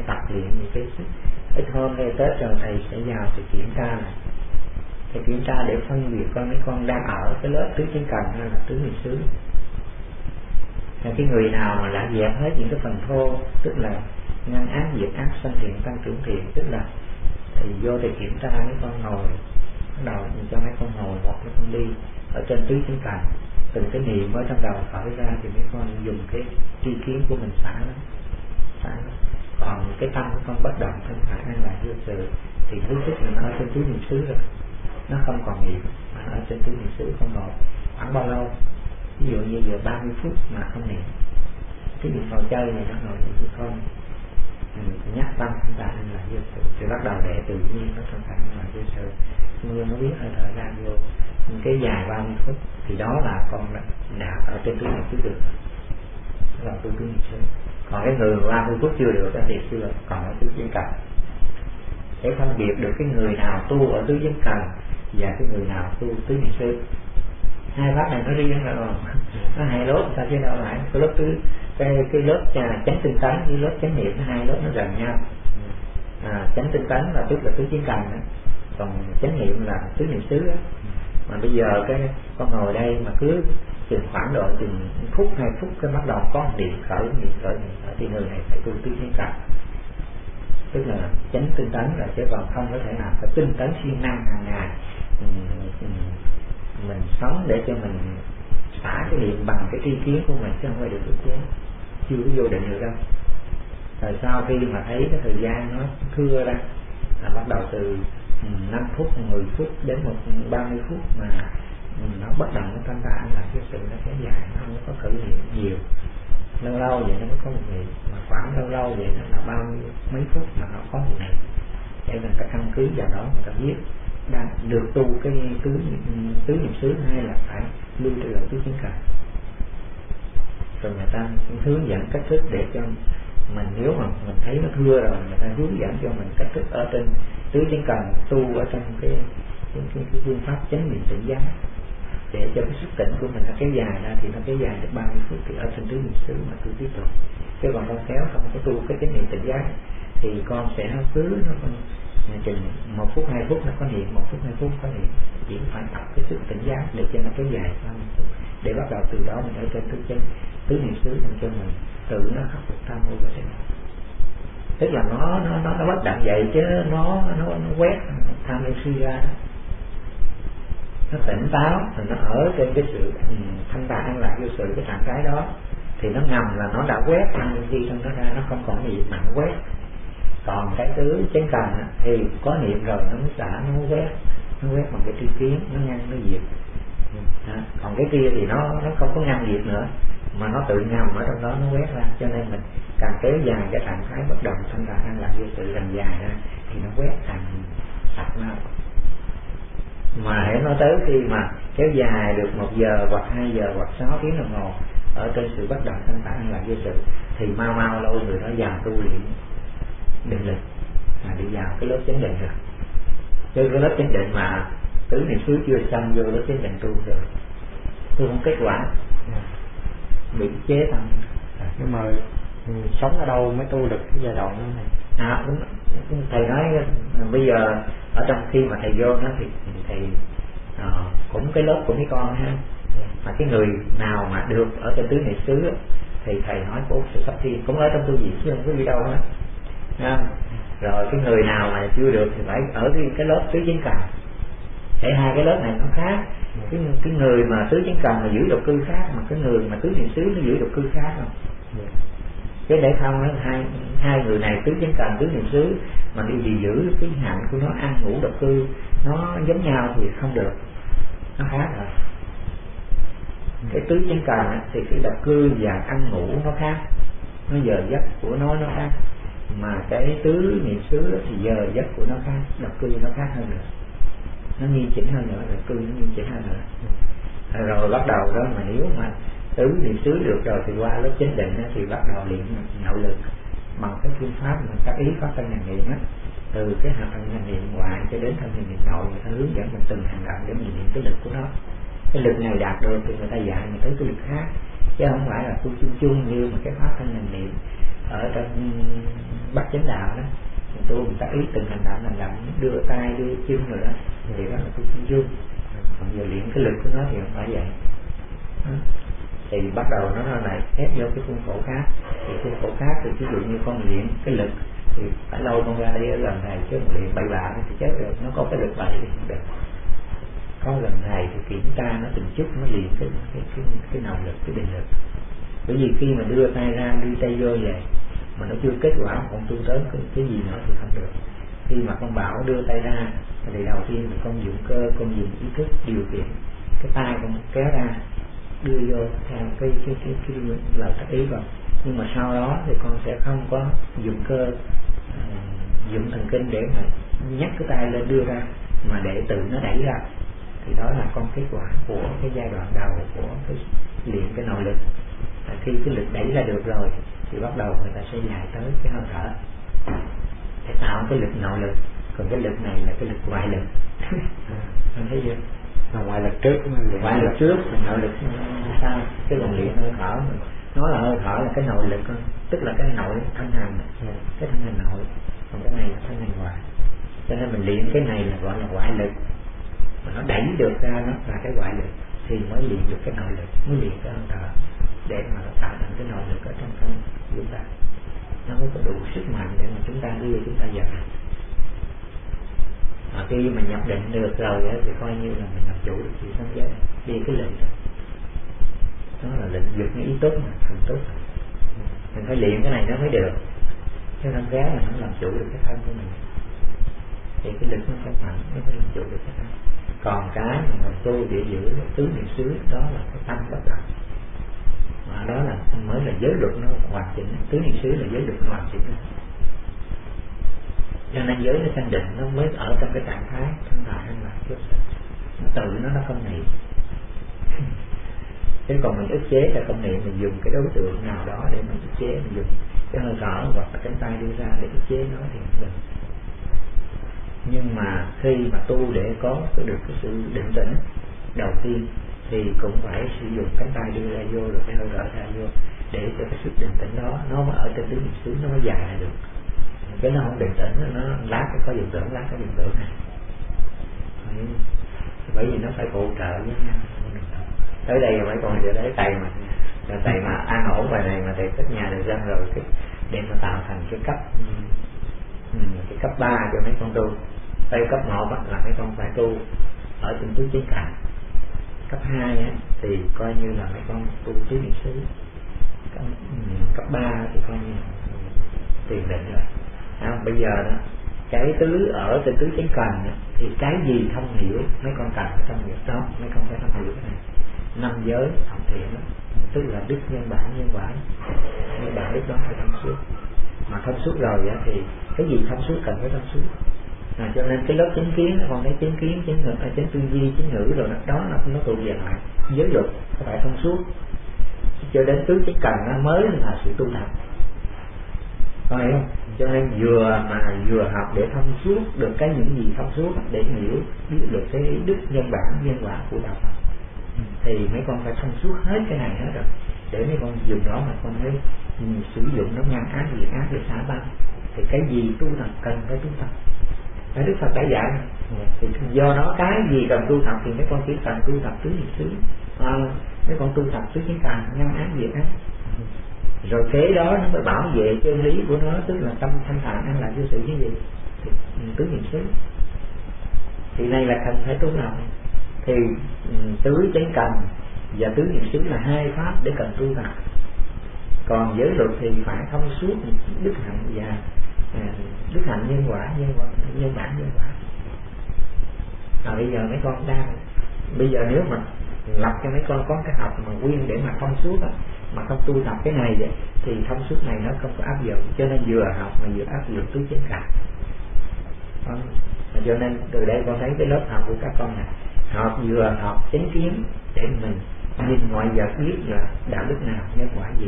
tập luyện những cái ít hôm nay Tết rồi thầy sẽ vào thầy kiểm tra này, thầy kiểm tra để phân biệt coi mấy con đang ở cái lớp tứ chánh cần hay là tứ niệm xứ. Cái người nào mà đã dẹp hết những cái phần thô, tức là ngăn ác diệt ác, sanh thiện tăng trưởng thiện, tức là thì vô thì kiểm tra mấy con ngồi, bắt đầu cho mấy con ngồi hoặc mấy con đi ở trên tứ chánh cần, từng cái niệm ở trong đầu khởi ra thì mấy con dùng cái tri kiến của mình xả nó. Còn cái tâm của con bất động thanh thản an lạc vô sự thì thứ thức là nó ở trên tứ niệm xứ rồi, nó không còn niệm mà ở trên tứ niệm xứ. Con ngồi khoảng bao lâu, ví dụ như giờ 30 phút mà không niệm, cái niệm ngồi chơi này nó ngồi thì con nhắc tâm chúng ta nên là vô sự thì bắt đầu để tự nhiên nó thanh thản là vô sự, nhưng nó biết hơi thở ra vô cái dài 30 phút thì đó là con đã ở trên tứ niệm xứ được, đó là tứ niệm xứ. Còn cái người 30 phút chưa được thì chưa còn ở tứ chánh cần. Để phân biệt được cái người nào tu ở tứ chánh cần và cái người nào tu tứ niệm xứ. Hai pháp này nó riêng rồi, nó hai lớp ta chứ đâu phải cái lớp tứ, cái lớp chánh tinh tấn với lớp chánh niệm, hai lớp nó gần nhau. Chánh tinh tấn là tức là tứ chánh cần đó, còn chánh niệm là tứ niệm xứ đó. Mà bây giờ cái con ngồi đây mà cứ chừng khoảng độ chừng phút 2 phút cái bắt đầu có niệm khởi thì người này phải tu tứ chánh cần, tức là chánh tinh tấn là, chứ còn không có thể nào phải tinh tấn siêng năng hàng ngày mình sống để cho mình xả cái niệm bằng cái tri kiến của mình, chứ không phải được ức chế, chưa có vô định được đâu. Rồi sau khi mà thấy cái thời gian nó thưa ra là bắt đầu từ 5 phút, 10 phút đến 30 phút mà nó bất động, nó thanh thản là cái sự nó kéo dài, nó không có khởi niệm nhiều. Lâu lâu vậy nó mới có một niệm, mà khoảng lâu vậy nó là bao nhiêu mấy phút mà nó có một niệm. Để mình phải căn cứ vào đó người ta biết đang được tu cái tứ niệm xứ hay là phải lưu trở lại tứ chánh cần. Rồi người ta hướng dẫn cách thức để cho mình, nếu mà mình thấy nó thưa rồi người ta hướng dẫn cho mình cách thức ở trên tứ chánh cần tu ở trong cái phương pháp chánh niệm tỉnh giác, để cho cái sức tỉnh của mình nó kéo dài ra, thì nó kéo dài được 30 phút thì ở trên tứ niệm xứ mà tu tiếp tục. Chứ còn con kéo không có tu cái chánh niệm tỉnh giác thì con sẽ cứ nó chừng 1 phút 2 phút nó có niệm, 1 phút 2 phút có niệm, chỉ phải tập cái sức tỉnh giác để cho nó kéo dài 30 phút, để bắt đầu từ đó mình ở trên tứ niệm xứ mình cho mình tự nó khắc phục tham ô và thế nào. Tức là nó bất động vậy chứ nó quét tham ô suy ra đó. Nó tỉnh táo thì nó ở trên cái sự thanh thản an lạc vô sự, cái trạng thái đó thì nó ngầm là nó đã quét khi trong nó ra, nó không còn gì mà nó quét. Còn cái tứ chánh cần thì có niệm rồi nó mới xả, nó mới quét, nó quét bằng cái tri kiến, nó ngăn, nó diệt. Còn cái kia thì nó không có ngăn diệt nữa mà nó tự ngầm ở trong đó nó quét ra, cho nên mình càng kéo dài cái trạng thái bất động thanh thản an lạc vô sự càng dài ra thì nó quét càng sạch mau. Mà hãy nói tới khi mà kéo dài được 1 giờ hoặc 2 giờ hoặc 6 tiếng đồng hồ ở trên sự bất động thanh thản an lạc vô sự thì mau lâu người đó vào tu luyện định lực, đi vào cái lớp chánh định rồi. Chứ cái lớp chánh định mà tứ niệm xứ chưa xong vô lớp chánh định tu rồi tu không kết quả, bị chế tâm. Nhưng mà sống ở đâu mới tu được cái giai đoạn đó này? Đúng. Thầy nói bây giờ ở trong khi mà thầy vô đó thì thầy cũng cái lớp của mấy con ha, mà cái người nào mà được ở trên tứ niệm xứ thì thầy nói của sự sắp thiên cũng ở trong tu viện chứ không có đi đâu hết. Rồi cái người nào mà chưa được thì phải ở cái lớp tứ chánh cần. Để hai cái lớp này nó khác. Cái người mà tứ chánh cần mà giữ độc cư khác, mà cái người mà tứ niệm xứ nó giữ độc cư khác không. Chứ để không hai người này tứ chánh cần tứ niệm xứ mà đi giữ cái hạnh của nó ăn ngủ độc cư nó giống nhau thì không được, nó khác rồi. Cái tứ chánh cần thì cái độc cư và ăn ngủ nó khác, nó giờ giấc của nó khác. Mà cái tứ niệm xứ thì giờ giấc của nó khác, độc cư nó khác hơn nữa, nó nghiêm chỉnh hơn nữa, độc cư nó nghiêm chỉnh hơn nữa. Rồi bắt đầu đó mà nếu mà tứ niệm xứ được rồi thì qua lớp chánh định thì bắt đầu luyện nội lực bằng cái phương pháp mà các ý pháp thân hành niệm á, từ cái hành hành niệm ngoại cho đến thân hành niệm nội, người ta hướng dẫn mình từng hành động để mình luyện cái lực của nó. Cái lực này đạt được thì người ta dạy mình tới cái lực khác, chứ không phải là tu chung chung như mà cái pháp thân hành niệm ở trong bắt chánh đạo đó, mình tu mình tác ý từng hành động đưa tay đưa chân rồi đó, thì đó là tu chân dung. Còn giờ luyện cái lực của nó thì không phải vậy. Thì bắt đầu nó lại ép vô cái khuôn khổ khác. Thì khuôn khổ khác thì ví dụ như con luyện cái lực thì phải lâu con ra đây ở gần thầy, chứ con luyện bậy bạ thì chết được. Nó có cái lực bậy thì không được. Có gần thầy thì kiểm tra nó từng chút, nó luyện cái nào lực, cái định lực. Bởi vì khi mà đưa tay ra đưa tay vô vậy mà nó chưa kết quả, còn tu tới cái gì nữa thì không được. Khi mà con bảo đưa tay ra thì đầu tiên là con dụng cơ, con dùng ý thức điều khiển cái tay con kéo ra đưa vô theo cái lời tác ý rồi. Nhưng mà sau đó thì con sẽ không có dụng cơ, dụng thần kinh để mà nhắc cái tay lên đưa ra, mà để tự nó đẩy ra. Thì đó là con kết quả của cái giai đoạn đầu của cái luyện cái nội lực. Khi cái lực đẩy ra được rồi thì bắt đầu người ta sẽ dài tới cái hơi thở để tạo cái lực nội lực. Còn cái lực này là cái lực ngoại lực. Anh thấy chưa? Là ngoại lực trước, ngoại lực trước, nội lực sau. Cái luồng luyện hơi thở mình nói là hơi thở là cái nội lực, tức là cái nội thân hành, cái thân hành nội. Còn cái này là thân hành ngoại. Cho nên mình luyện cái này là gọi là ngoại lực. Mà nó đẩy được ra nó là cái ngoại lực thì mới luyện được cái nội lực, mới luyện cái hơi thở để mà nó tạo thành cái nội lực ở trong thân chúng ta. Nó mới có đủ sức mạnh để mà chúng ta đưa chúng ta vào. Khi mà nhập định được rồi thì coi như là mình làm chủ được sự sống giới, đi cái lệnh đó là lệnh dục cái ý tốt mà thành tốt. Mình phải luyện cái này nó mới được, chứ không ghé là nó làm chủ được cái thân của mình thì cái lực nó không mạnh, nó mới làm chủ được cái thân. Còn cái mà tu địa giữ tứ niệm xứ đó là cái tâm bất động, mà đó là mới là giới luật nó hoàn chỉnh. Tứ niệm xứ là giới luật nó hoàn chỉnh. Cho nên giới nó sanh định nó mới ở trong cái trạng thái thân tại an lạc chứ nó tự nó không niệm. Chứ còn mình ức chế là không niệm, mình dùng cái đối tượng nào đó để mình ức chế, mình dùng cái hơi thở hoặc là cánh tay đưa ra để ức chế nó thì không được. Nhưng mà khi mà tu để có được cái sự định tĩnh đầu tiên thì cũng phải sử dụng cánh tay đưa ra vô rồi cái hơi thở ra vô để cho cái sự định tĩnh đó nó mới ở trên tứ niệm xứ, nó mới dài ra được. Cái nó không định tĩnh, nó lát có dụng tưởng, lát có dụng tưởng này. Bởi vì nó phải phụ trợ với nhau. Tới đây mấy con giờ đấy thầy mà an ổn bài này mà thầy cất nhà được dân rồi cái để mà tạo thành cái cấp 3 cho mấy con tu. Đây cấp 1 là mấy con phải tu ở trên tứ chính cảnh. Cấp 2 thì coi như là mấy con tu tứ niệm xứ. Cấp 3 thì coi như tiền định rồi. Bây giờ đó cái tứ ở trên tứ chánh cần thì cái gì thông hiểu mấy con cần phải thông hiểu đó, mấy con phải thông hiểu cái này. 5 giới thông thiện đó, tức là đức nhân bản nhân quả, nhân bản đức đó phải thông suốt. Mà thông suốt rồi thì cái gì thông suốt cần phải thông suốt. Cho nên cái lớp chánh kiến còn thấy chánh kiến, chánh ngữ, chánh tư duy, chánh ngữ rồi đó là nó thuộc về lại giới luật phải thông suốt. Cho đến tứ chánh cần mới là sự tu tập. Phải không? Cho nên vừa học để thông suốt được cái những gì thông suốt để hiểu biết được cái đức nhân bản nhân quả của đạo Phật thì mấy con phải thông suốt hết cái này hết rồi để mấy con dùng đó mà con thấy sử dụng nó ngăn ác diệt ác để xả băng. Thì cái gì tu tập cần phải tu tập, cái Đức Phật đã dạy. Thì do đó cái gì cần tu tập thì mấy con chỉ cần tu tập tứ niệm xứ, mấy con tu tập tứ chánh cần ngăn ác diệt ác. Rồi kế đó nó mới bảo vệ chân lý của nó, tức là tâm thanh thản an lạc vô sự như vậy thì tứ niệm xứ. Thì này là cần phải tu tập. Thì tứ chánh cần và tứ niệm xứ là hai pháp để cần tu tập. Còn giới luật thì phải thông suốt đức hạnh và đức hạnh nhân quả, nhân bản nhân quả. Bây giờ mấy con bây giờ nếu mà lập cho mấy con có cái học mà nguyên để mà thông suốt mà không tu tập cái này vậy, thì thông suốt này nó không có áp dụng. Cho nên vừa học mà vừa áp dụng tứ chánh cần. Cho nên từ đây con thấy cái lớp học của các con này vừa học chánh kiến để mình nhìn mọi vật biết là đạo đức nào, nhân quả gì.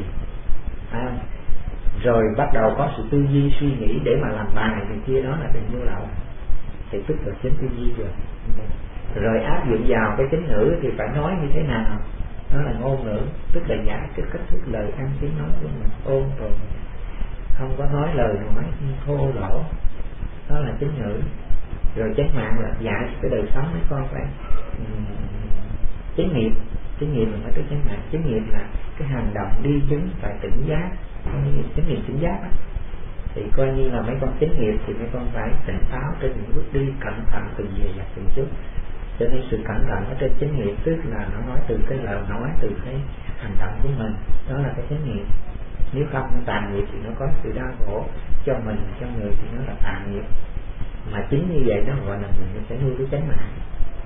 Rồi bắt đầu có sự tư duy suy nghĩ để mà làm bài thì kia, đó là tình vô lậu thì tức là chánh tư duy rồi. Rồi áp dụng vào cái chánh ngữ thì phải nói như thế nào, đó là ngôn ngữ, tức là giải cái cách thức lời ăn tiếng nói của mình ôn tồn. không có nói lời nói thô lỗ, đó là chánh ngữ. Rồi chánh mạng là dạy cái đời sống mấy con phải chánh nghiệp. Chánh nghiệp là phải tới chánh mạng. Chánh nghiệp là cái hành động đi chứng phải tỉnh giác, chánh nghiệp tỉnh giác đó. Thì coi như là mấy con chánh nghiệp thì mấy con phải tỉnh táo trên những bước đi, cẩn thận từng về và từng chút. Cho nên sự cẩn thận ở trên chánh nghiệp tức là nó nói từ cái lời nói, từ cái hành động của mình, đó là cái chánh nghiệp. Nếu không tà nghiệp thì nó có sự đau khổ cho mình, cho người thì nó là tà nghiệp. Mà chính như vậy nó gọi là mình sẽ nuôi cái chánh mạng.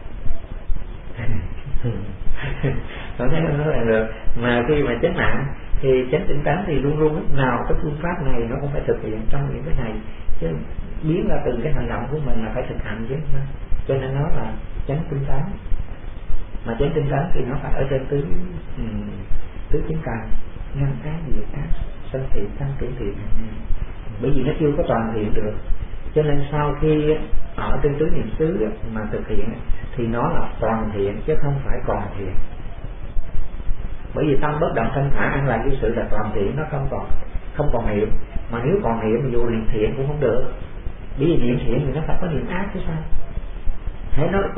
Có thấy nó là được. Mà khi mà chánh mạng thì chánh tinh tấn thì luôn luôn lúc nào cái phương pháp này nó cũng phải thực hiện trong những cái này, chứ biến ra từng cái hành động của mình là phải thực hành chứ. Cho nên nó là chánh tinh tấn. Mà chánh tinh tấn thì nó phải ở trên tứ chánh cần, ngăn ác diệt ác, sanh thiện tăng trưởng thiện. Bởi vì nó chưa có toàn thiện được, cho nên sau khi ở trên tứ niệm xứ mà thực hiện thì nó là toàn thiện chứ không phải còn thiện. Bởi vì tâm bất động thanh thản an lạc vô sự là toàn thiện, nó không còn niệm. Mà nếu còn niệm thì dù niệm thiện cũng không được, bởi vì niệm thiện thì nó phải có niệm ác chứ sao. Hễ nó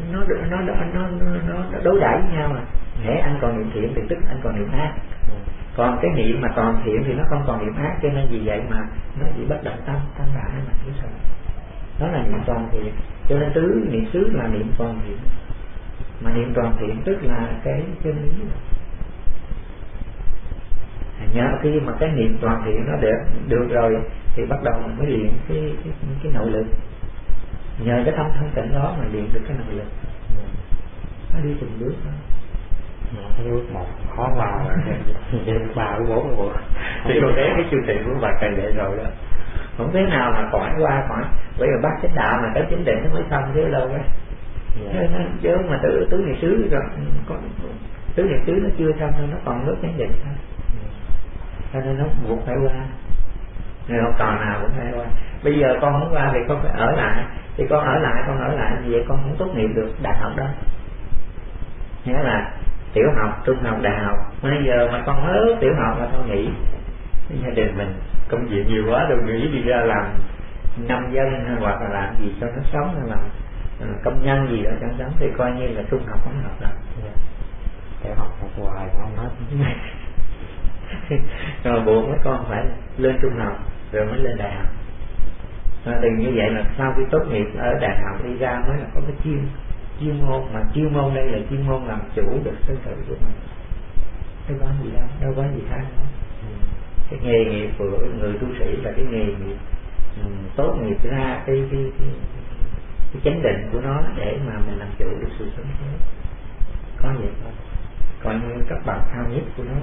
đối đãi với nhau mà. Hễ anh còn niệm thiện thì tức anh còn niệm ác. Còn cái niệm mà toàn thiện thì nó không còn niệm ác, cho nên vì vậy mà nó chỉ bất động tâm thanh thản an lạc vô sự. Đó là niệm toàn thiện. Cho nên tứ niệm xứ là niệm toàn thiện. Mà niệm toàn thiện tức là cái chân lý. Nhớ khi mà cái niệm toàn thiện nó được rồi thì bắt đầu mới luyện cái nội lực. Nhờ cái tâm thanh tịnh đó mà luyện được cái nội lực. Nó đi từng bước đó. Cái bước một khó vào rồi, ba bước bốn rồi. Thì có thấy cái chương trình của bà cây để rồi đó. Không thế nào mà khỏi qua khỏi. Bây giờ bác chánh đạo mà tới chánh định nó mới xong chứ lâu ấy. Chứ mà tứ niệm xứ rồi, tứ niệm xứ nó chưa xong nên nó còn nước chánh định thôi. Cho nên nó buộc phải qua. Nên không còn nào cũng phải qua. Bây giờ con không qua thì con phải ở lại. Thì con ở lại như vậy con không tốt nghiệp được đại học đâu. Nghĩa là tiểu học, trung học, đại học. Bây giờ mà con hết tiểu học là thôi nghỉ. Gia đình mình công việc nhiều quá đâu, nghỉ đi ra làm nông dân hoặc là làm gì cho nó sống, hay làm công nhân gì đó cho nó sống thì coi như là trung học không học đâu. Tiểu học học hoài không hết. Rồi buộc mấy con phải lên trung học rồi mới lên đại học. Thì như vậy là sau khi tốt nghiệp ở đại học đi ra mới là có cái chuyên môn. Mà chuyên môn đây là chuyên môn làm chủ được sinh tử của mình. Đâu có gì đâu có gì khác đâu. Cái nghề nghiệp của người tu sĩ là cái nghề nghiệp tốt nghiệp ra cái chánh định của nó để mà mình làm chủ được sự sống thế. Có vậy thôi. Coi như cấp bậc cao nhất của nó.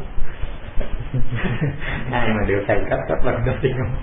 Ai mà được thầy cấp bậc đầu tiên không?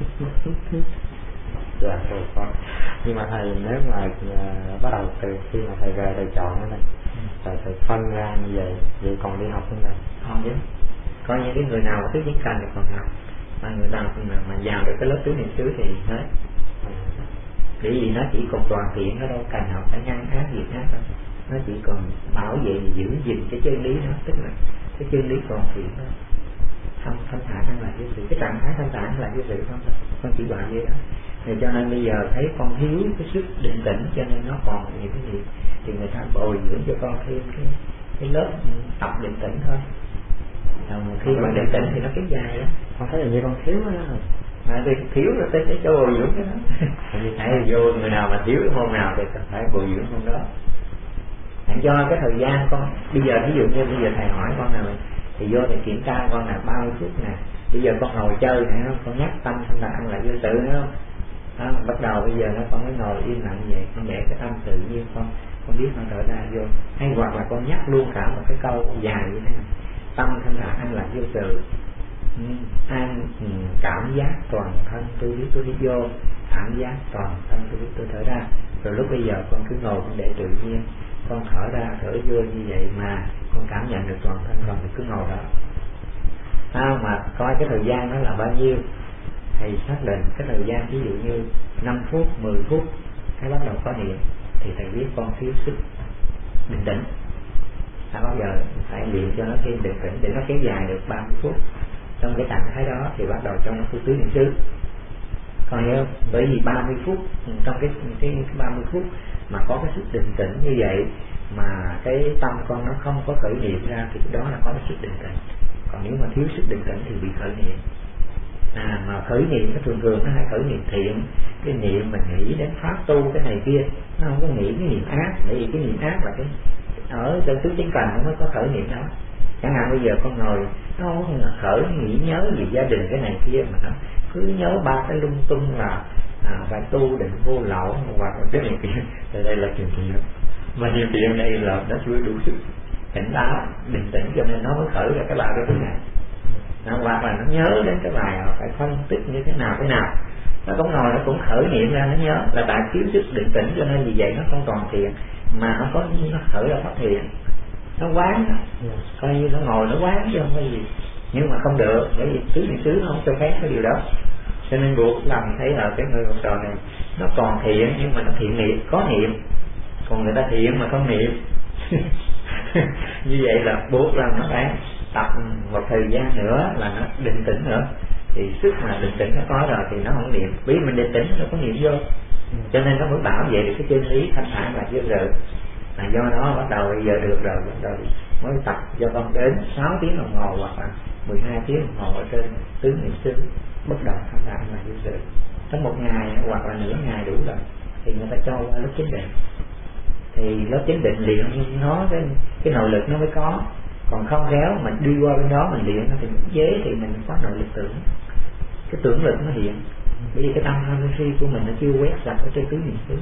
Dạ thôi con. Nhưng mà thầy nếu mà bắt đầu từ khi mà thầy về thầy chọn cái này, rồi thầy phân ra như vậy còn đi học không thầy? Không chứ. Coi như cái người nào mà tứ chánh cần thì còn học, mà người nào mà vào được cái lớp tứ niệm xứ thì hết. Bởi vì nó chỉ còn toàn thiện, nó đâu cần học phải ngăn ác gì khác đâu. Nó chỉ còn bảo vệ giữ gìn cái chân lý đó, tức là cái chân lý toàn thiện đó. Không thanh thản ăn là vô sự, cái trạng thái thanh thản là vô sự không, con chỉ bảo vậy đó. Thì cho nên bây giờ thấy con thiếu cái sức định tĩnh, cho nên nó còn những cái gì thì người ta bồi dưỡng cho con thêm cái lớp tập định tĩnh thôi. Khi mà định tĩnh thì nó kéo dài đó. Con thấy là như con thiếu đó. Thì thiếu là sẽ cho bồi dưỡng cái đó. Hãy vô người nào mà thiếu cái môn nào thì phải bồi dưỡng môn đó. Hãy cho cái thời gian con. Bây giờ ví dụ như bây giờ thầy hỏi con nào thì vô thầy kiểm tra con là bao nhiêu phút nè. Bây giờ con ngồi chơi phải không? Con nhắc tâm thanh là ăn lại vô sự phải không? Đó, bắt đầu bây giờ nó con mới ngồi im lặng vậy, con để cái tâm tự nhiên con biết con thở ra vô. Hay hoặc là con nhắc luôn cả một cái câu dài như thế này: tâm thanh thản an lạc vô sự, an cảm giác toàn thân tôi biết tôi đi vô, cảm giác toàn thân tôi biết tôi thở ra. Rồi lúc bây giờ con cứ ngồi con để tự nhiên, con thở ra thở vô như vậy mà con cảm nhận được toàn thân con, thì cứ ngồi đó. Mà coi cái thời gian đó là bao nhiêu, thầy xác định cái thời gian ví dụ như 5 phút, 10 phút cái bắt đầu có niệm thì thầy biết con thiếu sức định tĩnh. Bao giờ phải luyện cho nó thêm định tĩnh để nó kéo dài được 30 phút. trong cái trạng thái đó thì bắt đầu trong nó tứ niệm xứ. Còn hiểu không? Bởi vì 30 phút trong cái 30 phút mà có cái sức định tĩnh như vậy mà cái tâm con nó không có khởi niệm ra thì đó là có cái sức định tĩnh. Còn nếu mà thiếu sức định tĩnh thì bị khởi niệm. Mà khởi niệm nó thường nó hay khởi niệm thiện, cái niệm mình nghĩ đến pháp tu cái này kia, nó không có nghĩ cái niệm ác. Bởi vì cái niệm ác là cái ở trên tứ chánh cần nó mới có khởi niệm đó. Chẳng hạn bây giờ con ngồi nó không có khởi nghĩ nhớ gì gia đình cái này kia, mà nó cứ nhớ ba cái lung tung là phải tu định vô lậu hoặc là cái này kia. Thì đây là chuyện thiện, mà điều thiện đây là nó chưa đủ sức tỉnh táo định tĩnh cho nên nó mới khởi ra cái ba cái thứ này. Hoặc là nó nhớ đến cái bài phải phân tích như thế nào, nó cũng ngồi nó cũng khởi niệm ra, nó nhớ là tại thiếu sức định tĩnh cho nên vì vậy nó không còn thiện, mà nó khởi ra phát thiện, nó quán coi như nó ngồi nó quán chứ không có gì. Nhưng mà không được, bởi vì tứ niệm xứ nó không cho phép cái điều đó, cho nên buộc làm thấy là cái người học trò này nó còn thiện nhưng mà nó thiện niệm, có niệm, còn người ta thiện mà không niệm. Như vậy là buộc làm nó phải tập một thời gian nữa là nó định tĩnh nữa, thì sức mà định tĩnh nó có rồi thì nó không niệm, vì mình định tĩnh nó có niệm vô, cho nên nó mới bảo vệ được cái chân lý thanh thản là dữ dội. Do đó bắt đầu bây giờ được rồi, bắt đầu mới tập cho con đến 6 tiếng đồng hồ hoặc là 12 tiếng đồng hồ ở trên tứ niệm xứ bất động thanh thản là dữ dội. Trong một ngày hoặc là nửa ngày đủ rồi thì người ta cho qua lớp chánh định, thì lớp chánh định luyện nó cái nội lực nó mới có. Còn không khéo mà đi qua bên đó mình luyện thì mình dễ thì mình có nội lực tưởng, cái tưởng lực nó hiện, bởi vì cái tâm ham si của mình nó chưa quét sạch ở trên tứ niệm xứ.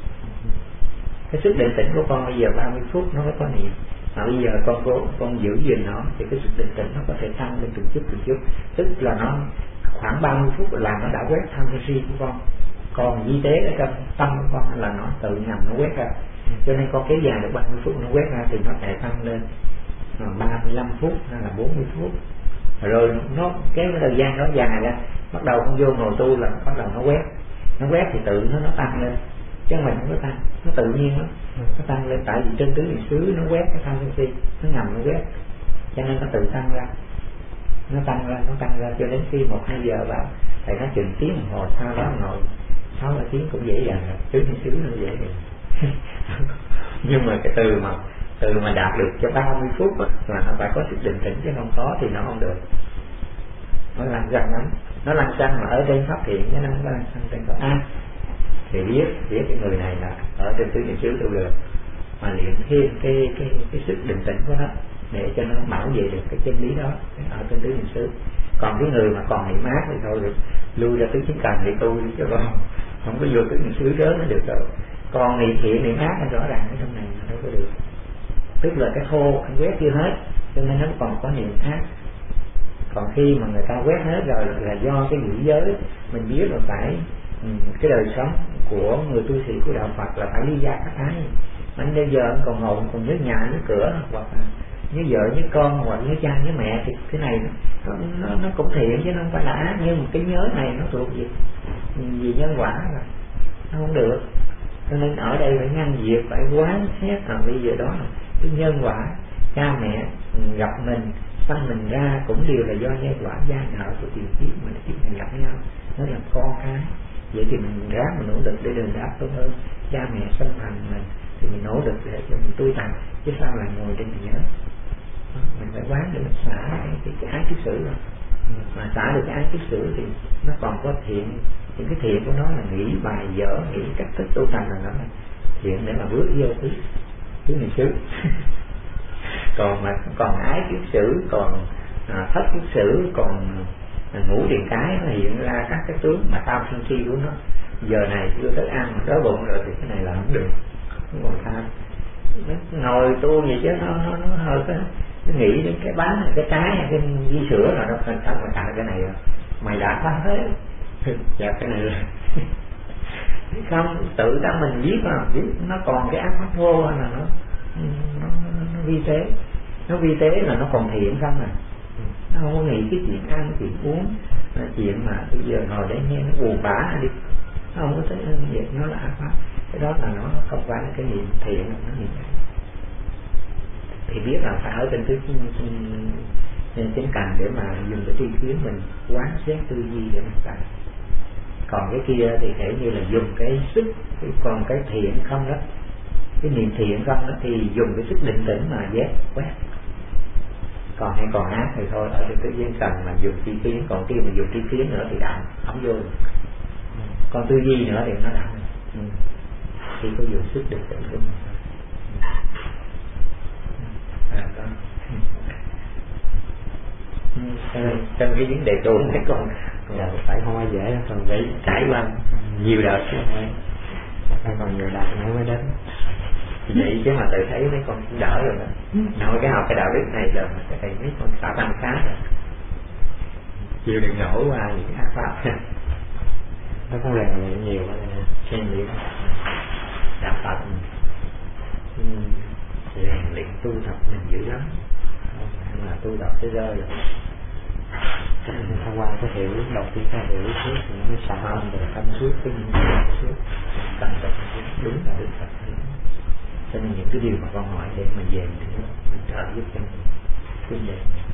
Cái sức định tĩnh của con bây giờ 30 phút nó mới có niệm, mà bây giờ con giữ gìn nó thì cái sức định tĩnh nó có thể tăng lên từng chút, tức là nó khoảng 30 phút là nó đã quét tham si của con. Còn di tế ở trong tâm của con là nó tự nằm nó quét ra, cho nên con kéo dài được 30 phút nó quét ra thì nó sẽ tăng lên 35 phút hay là 40 phút, rồi nó cái thời gian nó dài ra, bắt đầu con vô ngồi tu là bắt đầu nó quét thì tự nó tăng lên, chứ mình không có tăng, nó tự nhiên nó tăng lên, tại vì trên tứ niệm xứ nó quét cái tham si, nó ngầm nó quét, cho nên nó tự tăng ra, nó tăng ra cho đến khi 1-2 giờ vào thầy nói chừng tiếng đồng hồ sau đó ngồi 6 tiếng cũng dễ dàng rồi, tứ niệm xứ nó dễ dàng. Nhưng mà cái từ mà đạt được cho 30 phút là nó phải có sự định tĩnh, chứ không có thì nó không được. Nó lăn xăng lắm, nó lăn xăng mà ở trên phát hiện chứ nó không có lăn xăng trên có thì biết cái người này là ở trên tứ niệm xứ tu được, mà luyện thêm cái sức định tĩnh của nó để cho nó bảo vệ được cái chân lý đó ở trên tứ niệm xứ. Còn cái người mà còn niệm ác thì thôi được, lui ra tứ chính cần để tu chứ không có vô tứ niệm xứ rớt nó được rồi. Còn niệm thiện niệm ác thì rõ ràng ở trong này là đâu có được, tức là cái thô anh quét chưa hết cho nên nó còn có niệm ác. Còn khi mà người ta quét hết rồi là do cái giữ giới, mình biết là phải cái đời sống của người tu sĩ của đạo Phật là phải ly gia các ái. Anh bây giờ anh còn ngồi còn nhớ nhà nhớ cửa hoặc là nhớ vợ nhớ con hoặc nhớ cha nhớ mẹ thì cái này nó cũng thiện chứ nó không phải là ác, nhưng mà cái nhớ này nó thuộc vì nhân quả rồi nó không được. Cho nên ở đây phải ngăn diệt, phải quán xét bây giờ đó là cái nhân quả, cha mẹ gặp mình sanh mình ra cũng đều là do nhân quả gia nợ của tiền kiếp mình kiếp này gặp nhau, nó là con cái. Vậy thì mình ráng mình nỗ lực để đền đáp tốt hơn. Cha mẹ sanh thành mình thì mình nỗ lực để cho mình tu thành, chứ sao lại ngồi trên mình nhớ. Mình phải quán để mình xả cái ái kiết sử rồi. Mà xả được cái ái kiết sử thì nó còn có thiện. Những cái thiện của nó là nghĩ bài vở, nghĩ cách thức tu thành là nó là thiện để mà bước vô thứ niệm xứ. Còn ái kiết sử, còn thất kiết sử, còn ngũ điền cái nó hiện ra các cái tướng mà tham sân si của nó. Giờ này chưa tới ăn mà đói bụng rồi thì cái này là không được, không còn tham. Ngồi tu vậy chứ nó hơi nó nghĩ đến cái bánh, cái trái, cái di sữa là nó thành thật mà tại cái này rồi mày đã phá hết. Dạ cái này là không tự ta mình biết mà biết nó còn cái ác pháp vô là nó vi tế, nó vi tế là nó còn thiện không à, nó không có nghĩ cái chuyện ăn chuyện uống, chuyện mà bây giờ ngồi để nghe nó buồn bã đi, nó không có thấy vậy, nó là ác pháp. Cái đó là nó không phải là cái niệm thiện, là nó niệm ác. Thì biết là phải ở trên nên chánh cần để mà dùng cái tri kiến mình quán xét tư duy để mình tạo. Còn cái kia thì thể như là dùng cái sức, còn cái thiện không đó, cái niệm thiện không đó thì dùng cái sức định tĩnh mà giác quét. Còn hay còn ác thì thôi, ở cái chánh cần mà dùng tri kiến, còn kia mà dùng tri kiến nữa thì đạo không vô được. Còn tư duy nữa thì nó đạo. Chỉ có dùng sức định tĩnh của mình. Trong cái vấn đề tu mấy con phải không ai dễ, còn phải trải qua nhiều đợt chứ phải còn nhiều đợt nữa mới đến. Vậy chứ mà tự thấy mấy con cũng đỡ rồi đó. Nói cái học cái đạo đức này là cái thầy mấy con xả tăng khá rồi, chịu đựng nổi qua những cái ác pháp. Nó cũng rèn luyện nhiều quá rồi nè, rèn luyện đạo Phật rèn luyện tu tập mình dữ lắm, mà tu tập tới rơi rồi. Thông qua cái hiểu đầu tiên ta hiểu trước thì nó mới xả không được tâm suốt cái những suốt cần tập đúng là đức Phật. Cho nên những cái điều mà con hỏi để mà về mình trợ giúp cho mình. Cứ vậy.